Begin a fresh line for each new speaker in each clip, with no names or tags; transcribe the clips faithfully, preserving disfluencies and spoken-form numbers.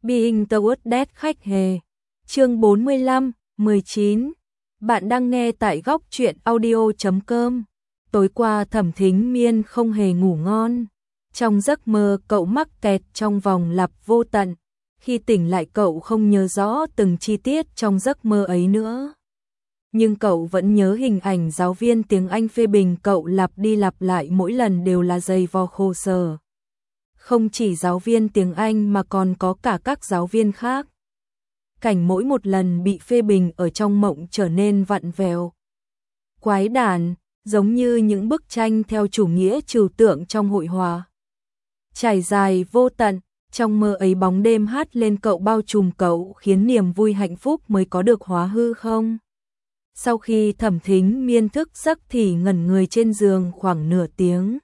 Being Towards Death khách hề. Chương bốn mươi lăm, mười chín. Bạn đang nghe tại góc truyện audio chấm com. Tối qua Thẩm Thính Miên không hề ngủ ngon. Trong giấc mơ cậu mắc kẹt trong vòng lặp vô tận. Khi tỉnh lại cậu không nhớ rõ từng chi tiết trong giấc mơ ấy nữa. Nhưng cậu vẫn nhớ hình ảnh giáo viên tiếng Anh phê bình cậu lặp đi lặp lại mỗi lần đều là dày vò khổ sở. Không chỉ giáo viên tiếng Anh mà còn có cả các giáo viên khác. Cảnh mỗi một lần bị phê bình ở trong mộng trở nên vặn vẹo, quái đản, giống như những bức tranh theo chủ nghĩa trừu tượng trong hội họa. Trải dài vô tận, trong mơ ấy bóng đêm hát lên cậu bao trùm cậu khiến niềm vui hạnh phúc mới có được hóa hư không? Sau khi Thẩm Thính Miên thức giấc thì ngẩn người trên giường khoảng nửa tiếng.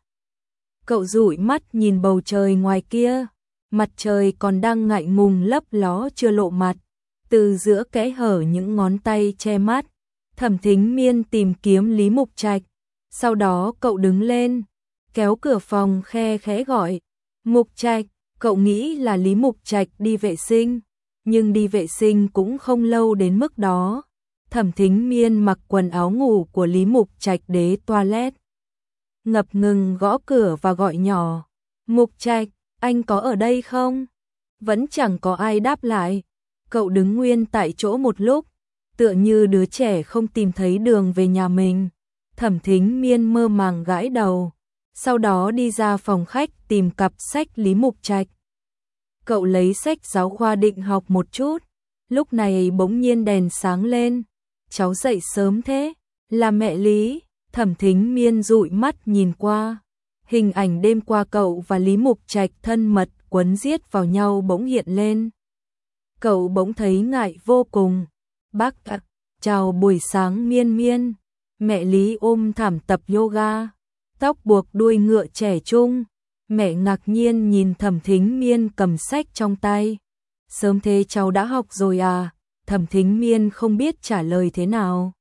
Cậu dụi mắt nhìn bầu trời ngoài kia, mặt trời còn đang ngại ngùng lấp ló chưa lộ mặt. Từ giữa kẽ hở những ngón tay che mắt, Thẩm Thính Miên tìm kiếm Lý Mục Trạch. Sau đó cậu đứng lên, kéo cửa phòng khe khẽ gọi. Mục Trạch, cậu nghĩ là Lý Mục Trạch đi vệ sinh, nhưng đi vệ sinh cũng không lâu đến mức đó. Thẩm Thính Miên mặc quần áo ngủ của Lý Mục Trạch đến toilet. Ngập ngừng gõ cửa và gọi nhỏ. Mục Trạch, anh có ở đây không? Vẫn chẳng có ai đáp lại. Cậu đứng nguyên tại chỗ một lúc, tựa như đứa trẻ không tìm thấy đường về nhà mình. Thẩm Thính Miên mơ màng gãi đầu, sau đó đi ra phòng khách tìm cặp sách Lý Mục Trạch. Cậu lấy sách giáo khoa định học một chút, lúc này bỗng nhiên đèn sáng lên. Cháu dậy sớm thế, là mẹ Lý. Thẩm Thính Miên dụi mắt nhìn qua, hình ảnh đêm qua cậu và Lý Mục Trạch thân mật quấn giết vào nhau bỗng hiện lên. Cậu bỗng thấy ngại vô cùng. Bác ạ, chào buổi sáng Miên Miên. Mẹ Lý ôm thảm tập yoga, tóc buộc đuôi ngựa trẻ trung. Mẹ ngạc nhiên nhìn Thẩm Thính Miên cầm sách trong tay. Sớm thế cháu đã học rồi à? Thẩm Thính Miên không biết trả lời thế nào.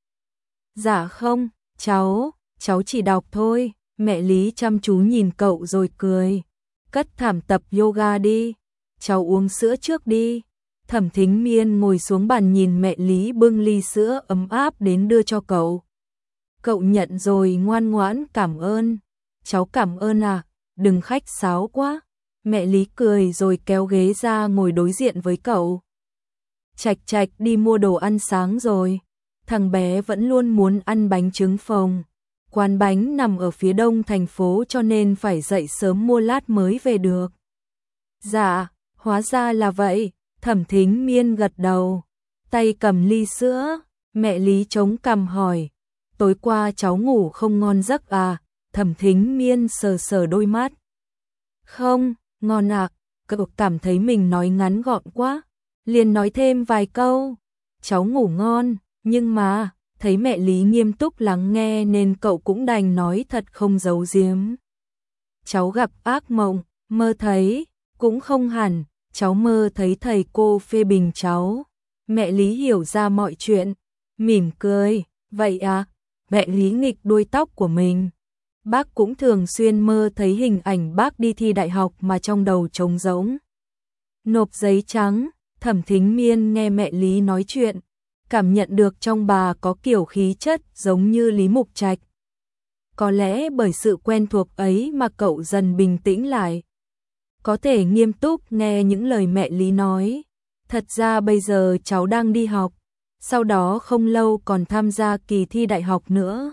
Dạ không, cháu, cháu chỉ đọc thôi. Mẹ Lý chăm chú nhìn cậu rồi cười. Cất thảm tập yoga đi, cháu uống sữa trước đi. Thẩm Thính Miên ngồi xuống bàn nhìn mẹ Lý bưng ly sữa ấm áp đến đưa cho cậu. Cậu nhận rồi ngoan ngoãn cảm ơn. Cháu cảm ơn à, đừng khách sáo quá. Mẹ Lý cười rồi kéo ghế ra ngồi đối diện với cậu. Trạch Trạch đi mua đồ ăn sáng rồi. Thằng bé vẫn luôn muốn ăn bánh trứng phồng. Quán bánh nằm ở phía đông thành phố cho nên phải dậy sớm mua lát mới về được. Dạ, hóa ra là vậy. Thẩm Thính Miên gật đầu, tay cầm ly sữa. Mẹ Lý chống cằm hỏi, tối qua cháu ngủ không ngon giấc à? Thẩm Thính Miên sờ sờ đôi mắt. Không, ngon ạ. À. Cậu cảm thấy mình nói ngắn gọn quá, liền nói thêm vài câu. Cháu ngủ ngon, nhưng mà, thấy mẹ Lý nghiêm túc lắng nghe nên cậu cũng đành nói thật không giấu giếm. Cháu gặp ác mộng, mơ thấy, cũng không hẳn. Cháu mơ thấy thầy cô phê bình cháu. Mẹ Lý hiểu ra mọi chuyện, mỉm cười. Vậy à? Mẹ Lý nghịch đuôi tóc của mình. Bác cũng thường xuyên mơ thấy hình ảnh bác đi thi đại học mà trong đầu trống rỗng. Nộp giấy trắng. Thẩm Thính Miên nghe mẹ Lý nói chuyện, cảm nhận được trong bà có kiểu khí chất giống như Lý Mục Trạch. Có lẽ bởi sự quen thuộc ấy mà cậu dần bình tĩnh lại. Có thể nghiêm túc nghe những lời mẹ Lý nói. Thật ra bây giờ cháu đang đi học, sau đó không lâu còn tham gia kỳ thi đại học nữa.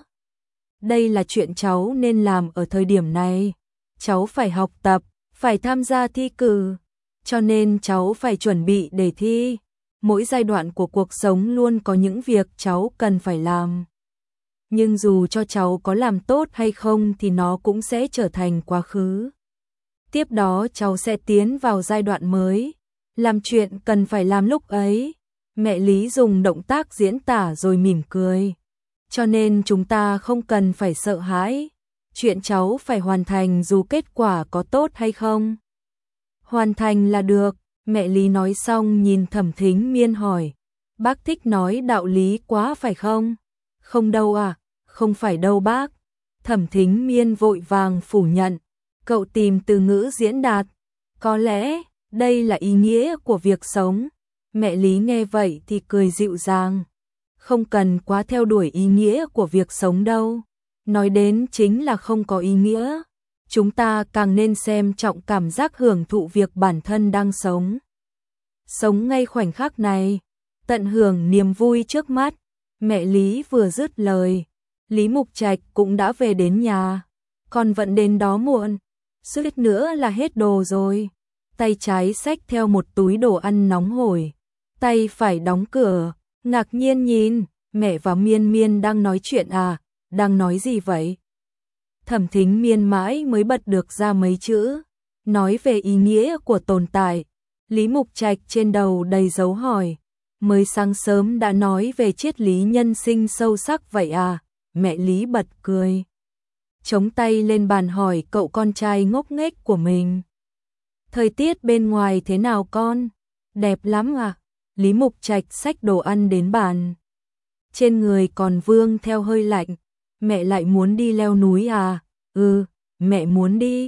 Đây là chuyện cháu nên làm ở thời điểm này. Cháu phải học tập, phải tham gia thi cử, cho nên cháu phải chuẩn bị để thi. Mỗi giai đoạn của cuộc sống luôn có những việc cháu cần phải làm. Nhưng dù cho cháu có làm tốt hay không thì nó cũng sẽ trở thành quá khứ. Tiếp đó cháu sẽ tiến vào giai đoạn mới, làm chuyện cần phải làm lúc ấy. Mẹ Lý dùng động tác diễn tả rồi mỉm cười. Cho nên chúng ta không cần phải sợ hãi. Chuyện cháu phải hoàn thành dù kết quả có tốt hay không. Hoàn thành là được. Mẹ Lý nói xong nhìn Thẩm Thính Miên hỏi. Bác thích nói đạo lý quá phải không? Không đâu à, không phải đâu bác. Thẩm Thính Miên vội vàng phủ nhận. Cậu tìm từ ngữ diễn đạt. Có lẽ, Đây là ý nghĩa của việc sống. Mẹ Lý nghe vậy thì cười dịu dàng. Không cần quá theo đuổi ý nghĩa của việc sống đâu. Nói đến chính là không có ý nghĩa. Chúng ta càng nên xem trọng cảm giác hưởng thụ việc bản thân đang sống. Sống ngay khoảnh khắc này, tận hưởng niềm vui trước mắt. Mẹ Lý vừa dứt lời, Lý Mục Trạch cũng đã về đến nhà. Còn vẫn đến đó muộn, suýt nữa là hết đồ rồi. Tay trái xách theo một túi đồ ăn nóng hổi, tay phải đóng cửa, ngạc nhiên nhìn, mẹ và Miên Miên đang nói chuyện à, đang nói gì vậy? Thẩm Thính Miên mãi mới bật được ra mấy chữ, nói về ý nghĩa của tồn tại. Lý Mục Trạch trên đầu đầy dấu hỏi, mới sáng sớm đã nói về triết lý nhân sinh sâu sắc vậy à? Mẹ Lý bật cười, chống tay lên bàn hỏi cậu con trai ngốc nghếch của mình. Thời tiết bên ngoài thế nào con? Đẹp lắm à? Lý Mục Trạch xách đồ ăn đến bàn. Trên người còn vương theo hơi lạnh. Mẹ lại muốn đi leo núi à? Ừ, mẹ muốn đi.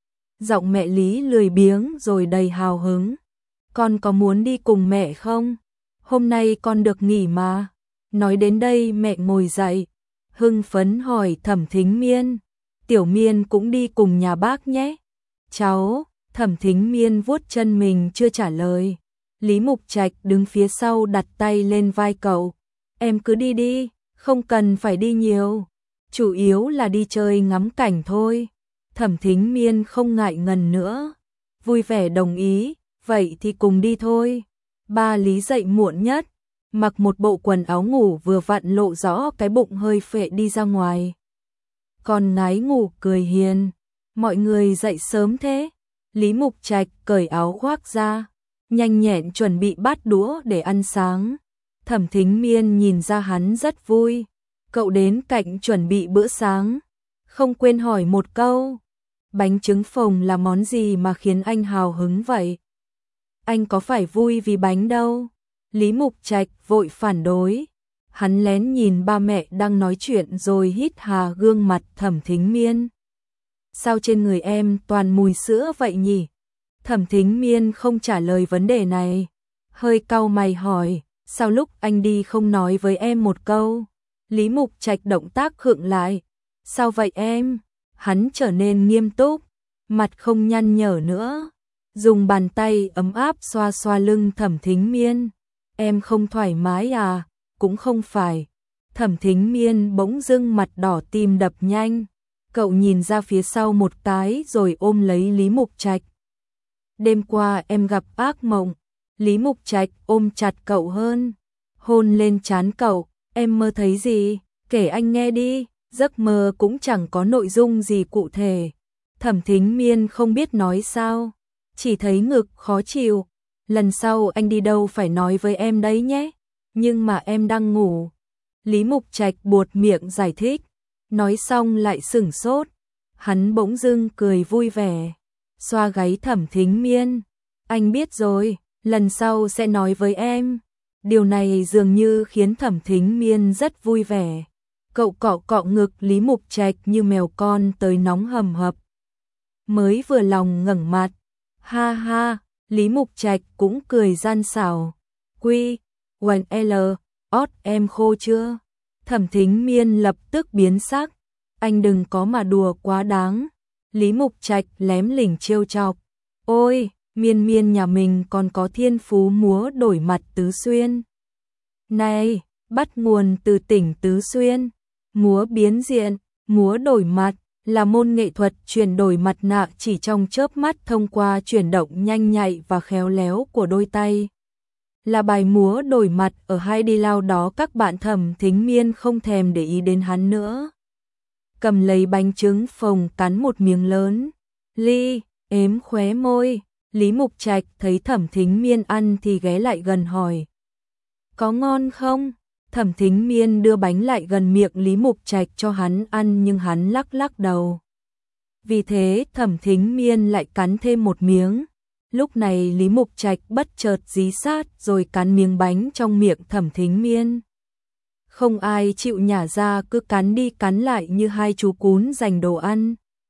Giọng mẹ Lý lười biếng rồi đầy hào hứng. Con có muốn đi cùng mẹ không? Hôm nay con được nghỉ mà. Nói đến đây mẹ ngồi dậy, hưng phấn hỏi Thẩm Thính Miên. Tiểu Miên cũng đi cùng nhà bác nhé. Cháu, Thẩm Thính Miên vuốt chân mình chưa trả lời. Lý Mục Trạch đứng phía sau đặt tay lên vai cậu. Em cứ đi đi, không cần phải đi nhiều. Chủ yếu là đi chơi ngắm cảnh thôi. Thẩm Thính Miên không ngại ngần nữa, vui vẻ đồng ý, vậy thì cùng đi thôi. Ba Lý dậy muộn nhất, mặc một bộ quần áo ngủ vừa vặn lộ rõ cái bụng hơi phệ đi ra ngoài. Còn ngái ngủ cười hiền, mọi người dậy sớm thế. Lý Mục Trạch cởi áo khoác ra, nhanh nhẹn chuẩn bị bát đũa để ăn sáng. Thẩm Thính Miên nhìn ra hắn rất vui, cậu đến cạnh chuẩn bị bữa sáng, không quên hỏi một câu, bánh trứng phồng là món gì mà khiến anh hào hứng vậy? Anh có phải vui vì bánh đâu? Lý Mục Trạch vội phản đối, hắn lén nhìn ba mẹ đang nói chuyện rồi hít hà gương mặt Thẩm Thính Miên. Sao trên người em toàn mùi sữa vậy nhỉ? Thẩm Thính Miên không trả lời vấn đề này, hơi cau mày hỏi, sao lúc anh đi không nói với em một câu? Lý Mục Trạch động tác khựng lại, sao vậy em? Hắn trở nên nghiêm túc, mặt không nhăn nhở nữa, dùng bàn tay ấm áp xoa xoa lưng Thẩm Thính Miên. Em không thoải mái à? Cũng không phải. Thẩm Thính Miên bỗng dưng mặt đỏ tim đập nhanh. Cậu nhìn ra phía sau một cái rồi ôm lấy Lý Mục Trạch. Đêm qua em gặp ác mộng. Lý Mục Trạch ôm chặt cậu hơn, hôn lên trán cậu. Em mơ thấy gì? Kể anh nghe đi. Giấc mơ cũng chẳng có nội dung gì cụ thể. Thẩm Thính Miên không biết nói sao, chỉ thấy ngực khó chịu. Lần sau anh đi đâu phải nói với em đấy nhé. Nhưng mà em đang ngủ. Lý Mục Trạch buột miệng giải thích, nói xong lại sửng sốt. Hắn bỗng dưng cười vui vẻ, xoa gáy Thẩm Thính Miên. Anh biết rồi, lần sau sẽ nói với em. Điều này dường như khiến Thẩm Thính Miên rất vui vẻ. Cậu cọ cọ ngực Lý Mục Trạch như mèo con tới nóng hầm hập. Mới vừa lòng ngẩng mặt, ha ha, Lý Mục Trạch cũng cười gian xảo. Quy, Quần L, ót em khô chưa? Thẩm Thính Miên lập tức biến sắc. Anh đừng có mà đùa quá đáng. Lý Mục Trạch lém lỉnh trêu chọc. Ôi, Miên Miên nhà mình còn có thiên phú múa đổi mặt tứ xuyên. Này, bắt nguồn từ tỉnh Tứ Xuyên. Múa biến diện, múa đổi mặt là môn nghệ thuật chuyển đổi mặt nạ chỉ trong chớp mắt thông qua chuyển động nhanh nhạy và khéo léo của đôi tay. Là bài múa đổi mặt ở hai đi lao đó các bạn Thẩm Thính Miên không thèm để ý đến hắn nữa. Cầm lấy bánh trứng phồng cắn một miếng lớn. Ly, ếm khóe môi. Lý Mục Trạch thấy Thẩm Thính Miên ăn thì ghé lại gần hỏi. Có ngon không? Thẩm Thính Miên đưa bánh lại gần miệng Lý Mục Trạch cho hắn ăn nhưng hắn lắc lắc đầu. Vì thế Thẩm Thính Miên lại cắn thêm một miếng. Lúc này Lý Mục Trạch bất chợt dí sát rồi cắn miếng bánh trong miệng Thẩm Thính Miên. Không ai chịu nhả ra, cứ cắn đi cắn lại như hai chú cún giành đồ ăn.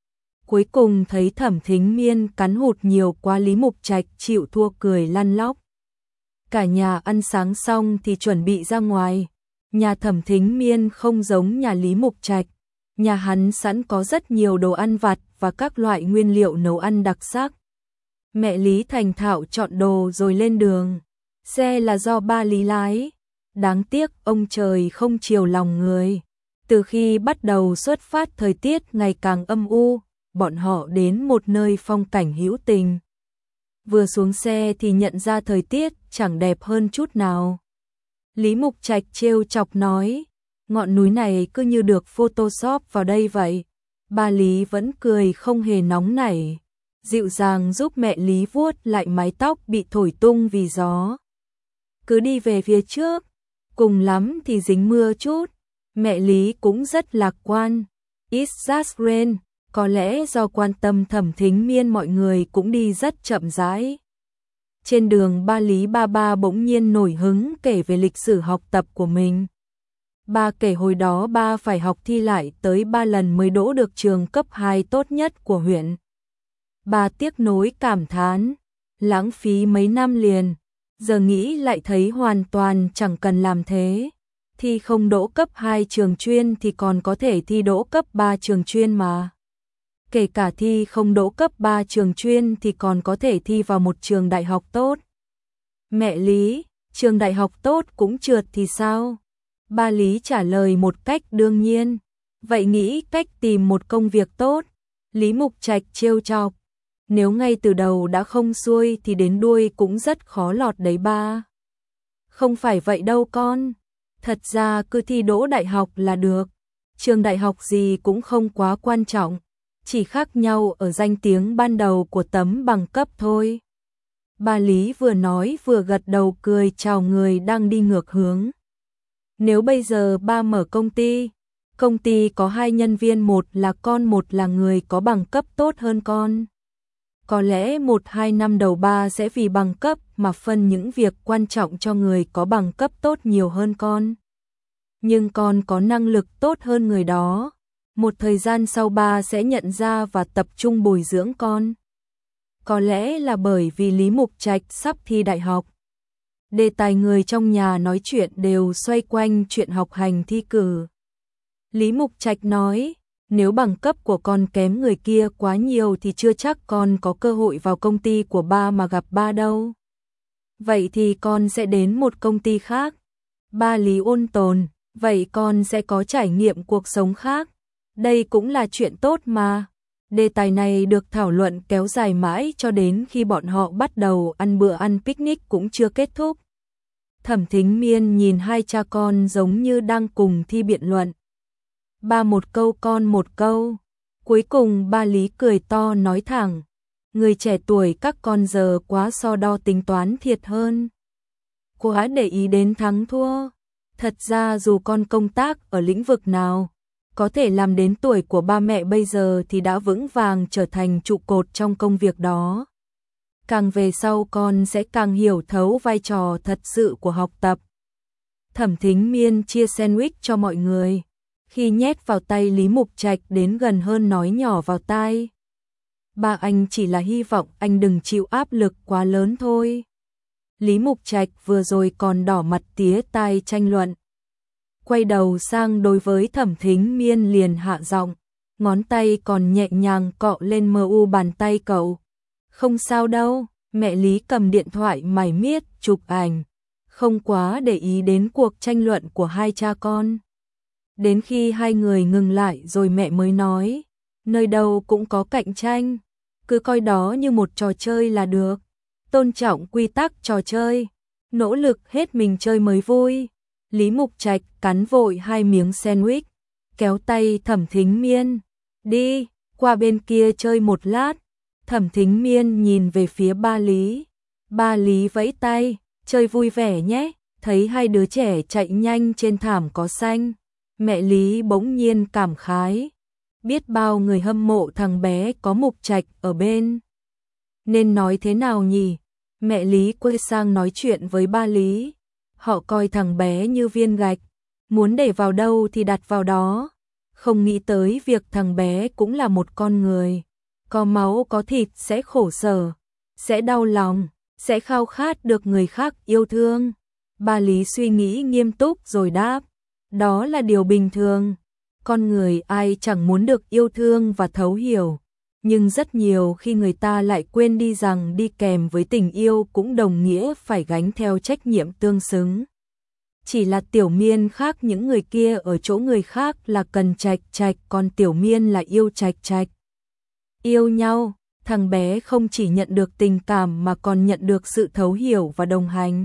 Cuối cùng thấy Thẩm Thính Miên cắn hụt nhiều quá, Lý Mục Trạch chịu thua cười lăn lóc. Cả nhà ăn sáng xong thì chuẩn bị ra ngoài. Nhà Thẩm Thính Miên không giống nhà Lý Mục Trạch, nhà hắn sẵn có rất nhiều đồ ăn vặt và các loại nguyên liệu nấu ăn đặc sắc. Mẹ Lý thành thạo chọn đồ rồi lên đường. Xe là do ba Lý lái. Đáng tiếc ông trời không chiều lòng người. Từ khi bắt đầu xuất phát thời tiết ngày càng âm u, bọn họ đến một nơi phong cảnh hữu tình. Vừa xuống xe thì nhận ra thời tiết chẳng đẹp hơn chút nào. Lý Mục Trạch trêu chọc nói, ngọn núi này cứ như được photoshop vào đây vậy. Ba Lý vẫn cười không hề nóng nảy, dịu dàng giúp mẹ Lý vuốt lại mái tóc bị thổi tung vì gió. Cứ đi về phía trước, cùng lắm thì dính mưa chút. Mẹ Lý cũng rất lạc quan. It's just rain. Có lẽ do quan tâm Thẩm Thính Miên mọi người cũng đi rất chậm rãi. Trên đường ba Lý ba ba bỗng nhiên nổi hứng kể về lịch sử học tập của mình. Ba kể hồi đó ba phải học thi lại tới ba lần mới đỗ được trường cấp hai tốt nhất của huyện. Ba tiếc nối cảm thán, lãng phí mấy năm liền, giờ nghĩ lại thấy hoàn toàn chẳng cần làm thế. Thi không đỗ cấp hai trường chuyên thì còn có thể thi đỗ cấp ba trường chuyên mà. Kể cả thi không đỗ cấp ba trường chuyên thì còn có thể thi vào một trường đại học tốt. Mẹ Lý, trường đại học tốt cũng trượt thì sao? Ba Lý trả lời một cách đương nhiên. Vậy nghĩ cách tìm một công việc tốt. Lý Mục Trạch trêu chọc. Nếu ngay từ đầu đã không xuôi thì đến đuôi cũng rất khó lọt đấy ba. Không phải vậy đâu con. Thật ra cứ thi đỗ đại học là được. Trường đại học gì cũng không quá quan trọng. Chỉ khác nhau ở danh tiếng ban đầu của tấm bằng cấp thôi. Ba Lý vừa nói vừa gật đầu cười chào người đang đi ngược hướng. Nếu bây giờ ba mở công ty, công ty có hai nhân viên, một là con một là người có bằng cấp tốt hơn con. Có lẽ một hai năm đầu ba sẽ vì bằng cấp mà phân những việc quan trọng cho người có bằng cấp tốt nhiều hơn con. Nhưng con có năng lực tốt hơn người đó. Một thời gian sau ba sẽ nhận ra và tập trung bồi dưỡng con. Có lẽ là bởi vì Lý Mục Trạch sắp thi đại học. Đề tài người trong nhà nói chuyện đều xoay quanh chuyện học hành thi cử. Lý Mục Trạch nói, nếu bằng cấp của con kém người kia quá nhiều thì chưa chắc con có cơ hội vào công ty của ba mà gặp ba đâu. Vậy thì con sẽ đến một công ty khác. Ba Lý ôn tồn, vậy con sẽ có trải nghiệm cuộc sống khác. Đây cũng là chuyện tốt mà. Đề tài này được thảo luận kéo dài mãi cho đến khi bọn họ bắt đầu ăn bữa ăn picnic cũng chưa kết thúc. Thẩm Thính Miên nhìn hai cha con giống như đang cùng thi biện luận. Ba một câu con một câu. Cuối cùng ba Lý cười to nói thẳng. Người trẻ tuổi các con giờ quá so đo tính toán thiệt hơn. Quá để ý đến thắng thua. Thật ra dù con công tác ở lĩnh vực nào, có thể làm đến tuổi của ba mẹ bây giờ thì đã vững vàng trở thành trụ cột trong công việc đó. Càng về sau con sẽ càng hiểu thấu vai trò thật sự của học tập. Thẩm Thính Miên chia sandwich cho mọi người. Khi nhét vào tay Lý Mục Trạch đến gần hơn nói nhỏ vào tai. Ba anh chỉ là hy vọng anh đừng chịu áp lực quá lớn thôi. Lý Mục Trạch vừa rồi còn đỏ mặt tía tai tranh luận. Quay đầu sang đối với Thẩm Thính Miên liền hạ giọng, ngón tay còn nhẹ nhàng cọ lên mờ u bàn tay cậu. Không sao đâu, mẹ Lý cầm điện thoại mải miết chụp ảnh, không quá để ý đến cuộc tranh luận của hai cha con. Đến khi hai người ngừng lại rồi mẹ mới nói, nơi đâu cũng có cạnh tranh, cứ coi đó như một trò chơi là được, tôn trọng quy tắc trò chơi, nỗ lực hết mình chơi mới vui. Lý Mục Trạch cắn vội hai miếng sandwich, kéo tay Thẩm Thính Miên, đi, qua bên kia chơi một lát. Thẩm Thính Miên nhìn về phía ba Lý, ba Lý vẫy tay, chơi vui vẻ nhé. Thấy hai đứa trẻ chạy nhanh trên thảm cỏ xanh, mẹ Lý bỗng nhiên cảm khái, biết bao người hâm mộ thằng bé có Mục Trạch ở bên. Nên nói thế nào nhỉ? Mẹ Lý quay sang nói chuyện với ba Lý. Họ coi thằng bé như viên gạch, muốn để vào đâu thì đặt vào đó, không nghĩ tới việc thằng bé cũng là một con người. có máu có thịt sẽ khổ sở, sẽ đau lòng, sẽ khao khát được người khác yêu thương. Ba Lý suy nghĩ nghiêm túc rồi đáp, đó là điều bình thường. Con người ai chẳng muốn được yêu thương và thấu hiểu, nhưng rất nhiều khi người ta lại quên đi rằng đi kèm với tình yêu cũng đồng nghĩa phải gánh theo trách nhiệm tương xứng. Chỉ là Tiểu Miên khác những người kia ở chỗ người khác là cần Trạch Trạch, còn Tiểu Miên là yêu Trạch Trạch. Yêu nhau, thằng bé không chỉ nhận được tình cảm mà còn nhận được sự thấu hiểu và đồng hành.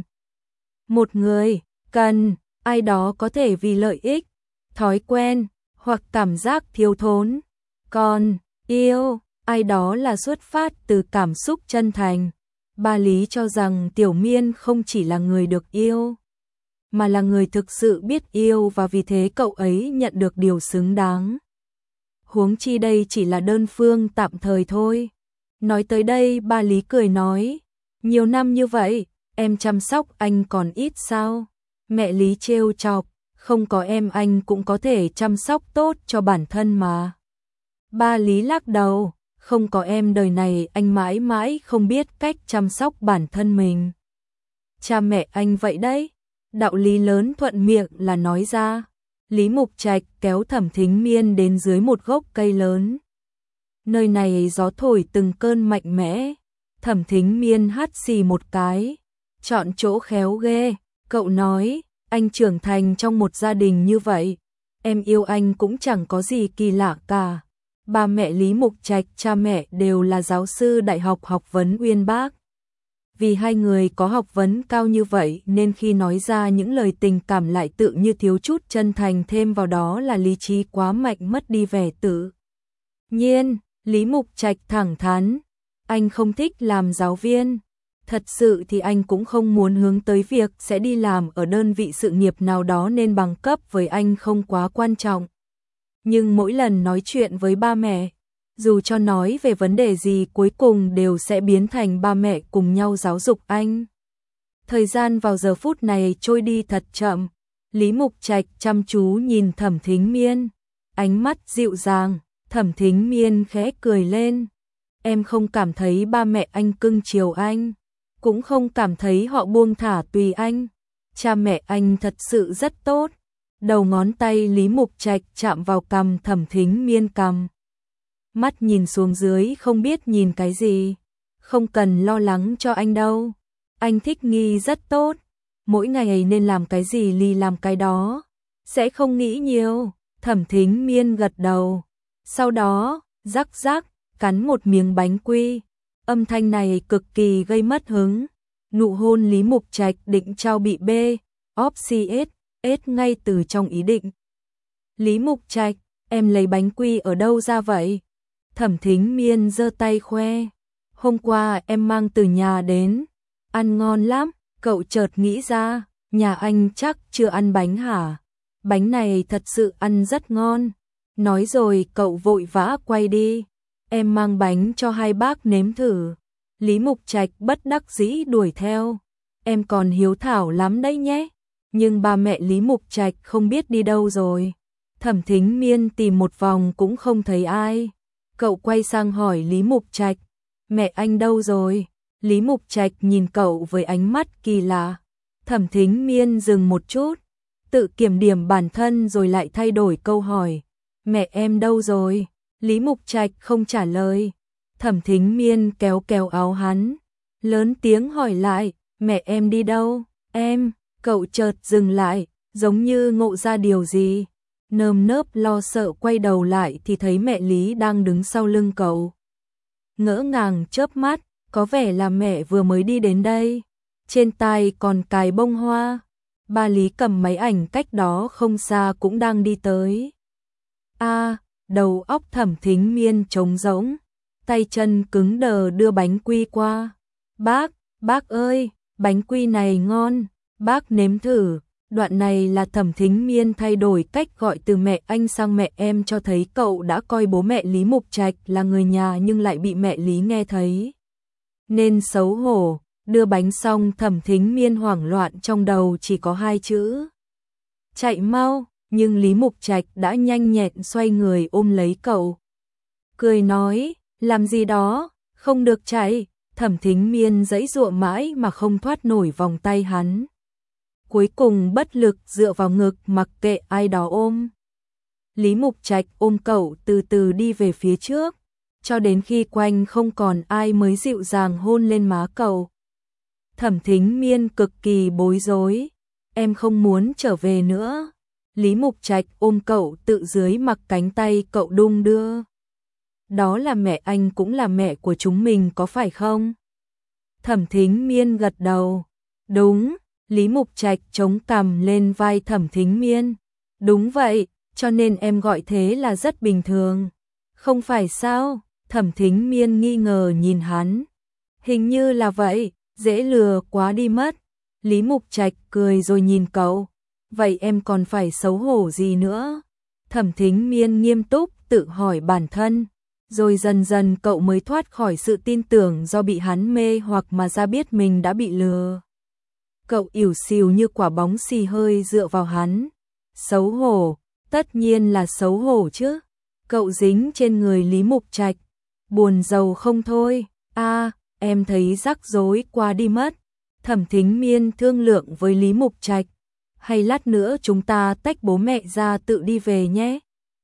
Một người cần ai đó có thể vì lợi ích, thói quen hoặc cảm giác thiếu thốn, còn yêu ai đó là xuất phát từ cảm xúc chân thành. Ba Lý cho rằng Tiểu Miên không chỉ là người được yêu, mà là người thực sự biết yêu, và vì thế cậu ấy nhận được điều xứng đáng. Huống chi đây chỉ là đơn phương tạm thời thôi. Nói tới đây Ba Lý cười nói, nhiều năm như vậy, em chăm sóc anh còn ít sao? Mẹ Lý trêu chọc, không có em anh cũng có thể chăm sóc tốt cho bản thân mà. Ba Lý lắc đầu, không có em đời này anh mãi mãi không biết cách chăm sóc bản thân mình. Cha mẹ anh vậy đấy. Đạo lý lớn thuận miệng là nói ra. Lý Mục Trạch kéo Thẩm Thính Miên đến dưới một gốc cây lớn. Nơi này gió thổi từng cơn mạnh mẽ. Thẩm Thính Miên hắt xì một cái, chọn chỗ khéo ghê. Cậu nói, anh trưởng thành trong một gia đình như vậy, em yêu anh cũng chẳng có gì kỳ lạ cả. Ba mẹ Lý Mục Trạch, cha mẹ đều là giáo sư đại học học vấn uyên bác. Vì hai người có học vấn cao như vậy nên khi nói ra những lời tình cảm lại tự như thiếu chút chân thành, thêm vào đó là lý trí quá mạnh mất đi vẻ tự nhiên. Lý Mục Trạch thẳng thắn, anh không thích làm giáo viên. Thật sự thì anh cũng không muốn hướng tới việc sẽ đi làm ở đơn vị sự nghiệp nào đó nên bằng cấp với anh không quá quan trọng. Nhưng mỗi lần nói chuyện với ba mẹ, dù cho nói về vấn đề gì cuối cùng đều sẽ biến thành ba mẹ cùng nhau giáo dục anh. Thời gian vào giờ phút này trôi đi thật chậm. Lý Mục Trạch chăm chú nhìn Thẩm Thính Miên, ánh mắt dịu dàng. Thẩm Thính Miên khẽ cười lên, em không cảm thấy ba mẹ anh cưng chiều anh, cũng không cảm thấy họ buông thả tùy anh. Cha mẹ anh thật sự rất tốt. Đầu ngón tay Lý Mục Trạch chạm vào cằm Thẩm Thính Miên cằm. Mắt nhìn xuống dưới không biết nhìn cái gì. Không cần lo lắng cho anh đâu. Anh thích nghi rất tốt. Mỗi ngày nên làm cái gì lì làm cái đó. Sẽ không nghĩ nhiều. Thẩm Thính Miên gật đầu. Sau đó, rắc rắc, cắn một miếng bánh quy. Âm thanh này cực kỳ gây mất hứng. Nụ hôn Lý Mục Trạch định trao bị bê, óp xi ết, ết ngay từ trong ý định. Lý Mục Trạch, em lấy bánh quy ở đâu ra vậy? Thẩm Thính Miên giơ tay khoe. Hôm qua em mang từ nhà đến. Ăn ngon lắm. Cậu chợt nghĩ ra, nhà anh chắc chưa ăn bánh hả? Bánh này thật sự ăn rất ngon. Nói rồi cậu vội vã quay đi. Em mang bánh cho hai bác nếm thử. Lý Mục Trạch bất đắc dĩ đuổi theo. Em còn hiếu thảo lắm đấy nhé. Nhưng ba mẹ Lý Mục Trạch không biết đi đâu rồi. Thẩm Thính Miên tìm một vòng cũng không thấy ai. Cậu quay sang hỏi Lý Mục Trạch, mẹ anh đâu rồi? Lý Mục Trạch nhìn cậu với ánh mắt kỳ lạ. Thẩm Thính Miên dừng một chút, tự kiểm điểm bản thân rồi lại thay đổi câu hỏi. Mẹ em đâu rồi? Lý Mục Trạch không trả lời. Thẩm Thính Miên kéo kéo áo hắn, lớn tiếng hỏi lại, mẹ em đi đâu? Em, cậu chợt dừng lại, giống như ngộ ra điều gì. Nơm nớp lo sợ quay đầu lại thì thấy mẹ Lý đang đứng sau lưng cậu. Ngỡ ngàng chớp mắt, có vẻ là mẹ vừa mới đi đến đây. Trên tay còn cài bông hoa. Ba Lý cầm máy ảnh cách đó không xa cũng đang đi tới. A, à, đầu óc Thẩm Thính Miên trống rỗng, tay chân cứng đờ đưa bánh quy qua. Bác, bác ơi, bánh quy này ngon, bác nếm thử. Đoạn này là Thẩm Thính Miên thay đổi cách gọi từ mẹ anh sang mẹ em, cho thấy cậu đã coi bố mẹ Lý Mục Trạch là người nhà nhưng lại bị mẹ Lý nghe thấy. Nên xấu hổ, đưa bánh xong Thẩm Thính Miên hoảng loạn, trong đầu chỉ có hai chữ. Chạy mau, nhưng Lý Mục Trạch đã nhanh nhẹn xoay người ôm lấy cậu. Cười nói, Làm gì đó, không được chạy. Thẩm Thính Miên giãy giụa mãi mà không thoát nổi vòng tay hắn. Cuối cùng bất lực dựa vào ngực mặc kệ ai đó ôm. Lý Mục Trạch ôm cậu từ từ đi về phía trước, cho đến khi quanh không còn ai mới dịu dàng hôn lên má cậu. Thẩm Thính Miên cực kỳ bối rối, em không muốn trở về nữa. Lý Mục Trạch ôm cậu tự dưới mặc cánh tay cậu đung đưa. Đó là mẹ anh cũng là mẹ của chúng mình có phải không? Thẩm Thính Miên gật đầu. Đúng, Lý Mục Trạch chống cằm lên vai Thẩm Thính Miên. Đúng vậy, cho nên em gọi thế là rất bình thường. Không phải sao? Thẩm Thính Miên nghi ngờ nhìn hắn. Hình như là vậy, dễ lừa quá đi mất. Lý Mục Trạch cười rồi nhìn cậu. Vậy em còn phải xấu hổ gì nữa? Thẩm Thính Miên nghiêm túc tự hỏi bản thân. Rồi dần dần cậu mới thoát khỏi sự tin tưởng do bị hắn mê hoặc mà ra biết mình đã bị lừa. Cậu ỉu xìu như quả bóng xì hơi dựa vào hắn. Xấu hổ, tất nhiên là xấu hổ chứ. Cậu dính trên người Lý Mục Trạch, buồn rầu không thôi. A, em thấy rắc rối quá đi mất. Thẩm Thính Miên thương lượng với Lý Mục Trạch. Hay lát nữa chúng ta tách bố mẹ ra tự đi về nhé.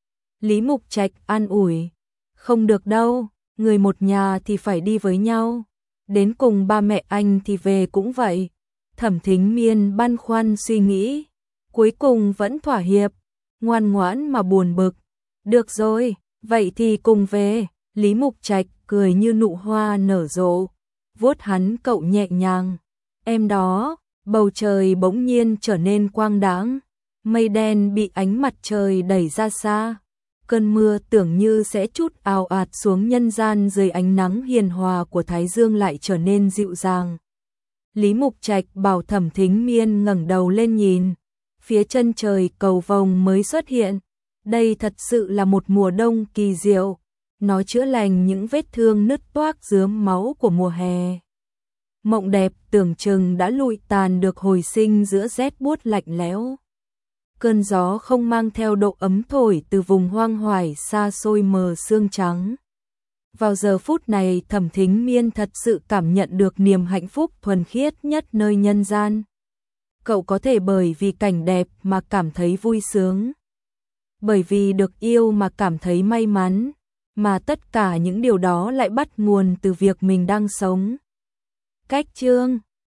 Lý Mục Trạch an ủi. Không được đâu, người một nhà thì phải đi với nhau. Đến cùng ba mẹ anh thì về cũng vậy. Thẩm Thính Miên băn khoăn suy nghĩ. Cuối cùng vẫn thỏa hiệp, ngoan ngoãn mà buồn bực. Được rồi, vậy thì cùng về. Lý Mục Trạch cười như nụ hoa nở rộ, vuốt hắn cậu nhẹ nhàng. Em đó, bầu trời bỗng nhiên trở nên quang đãng, mây đen bị ánh mặt trời đẩy ra xa. Cơn mưa tưởng như sẽ trút ào ạt xuống nhân gian dưới ánh nắng hiền hòa của Thái Dương lại trở nên dịu dàng. Lý Mục Trạch bảo Thẩm Thính Miên ngẩng đầu lên nhìn. Phía chân trời cầu vồng mới xuất hiện. Đây thật sự là một mùa đông kỳ diệu. Nó chữa lành những vết thương nứt toác rướm máu của mùa hè. Mộng đẹp tưởng chừng đã lụi tàn được hồi sinh giữa rét buốt lạnh lẽo. Cơn gió không mang theo độ ấm thổi từ vùng hoang hoải xa xôi mờ sương trắng. Vào giờ phút này Thẩm Thính Miên thật sự cảm nhận được niềm hạnh phúc thuần khiết nhất nơi nhân gian. Cậu có thể bởi vì cảnh đẹp mà cảm thấy vui sướng. Bởi vì được yêu mà cảm thấy may mắn. Mà tất cả những điều đó lại bắt nguồn từ việc mình đang sống. Cách chương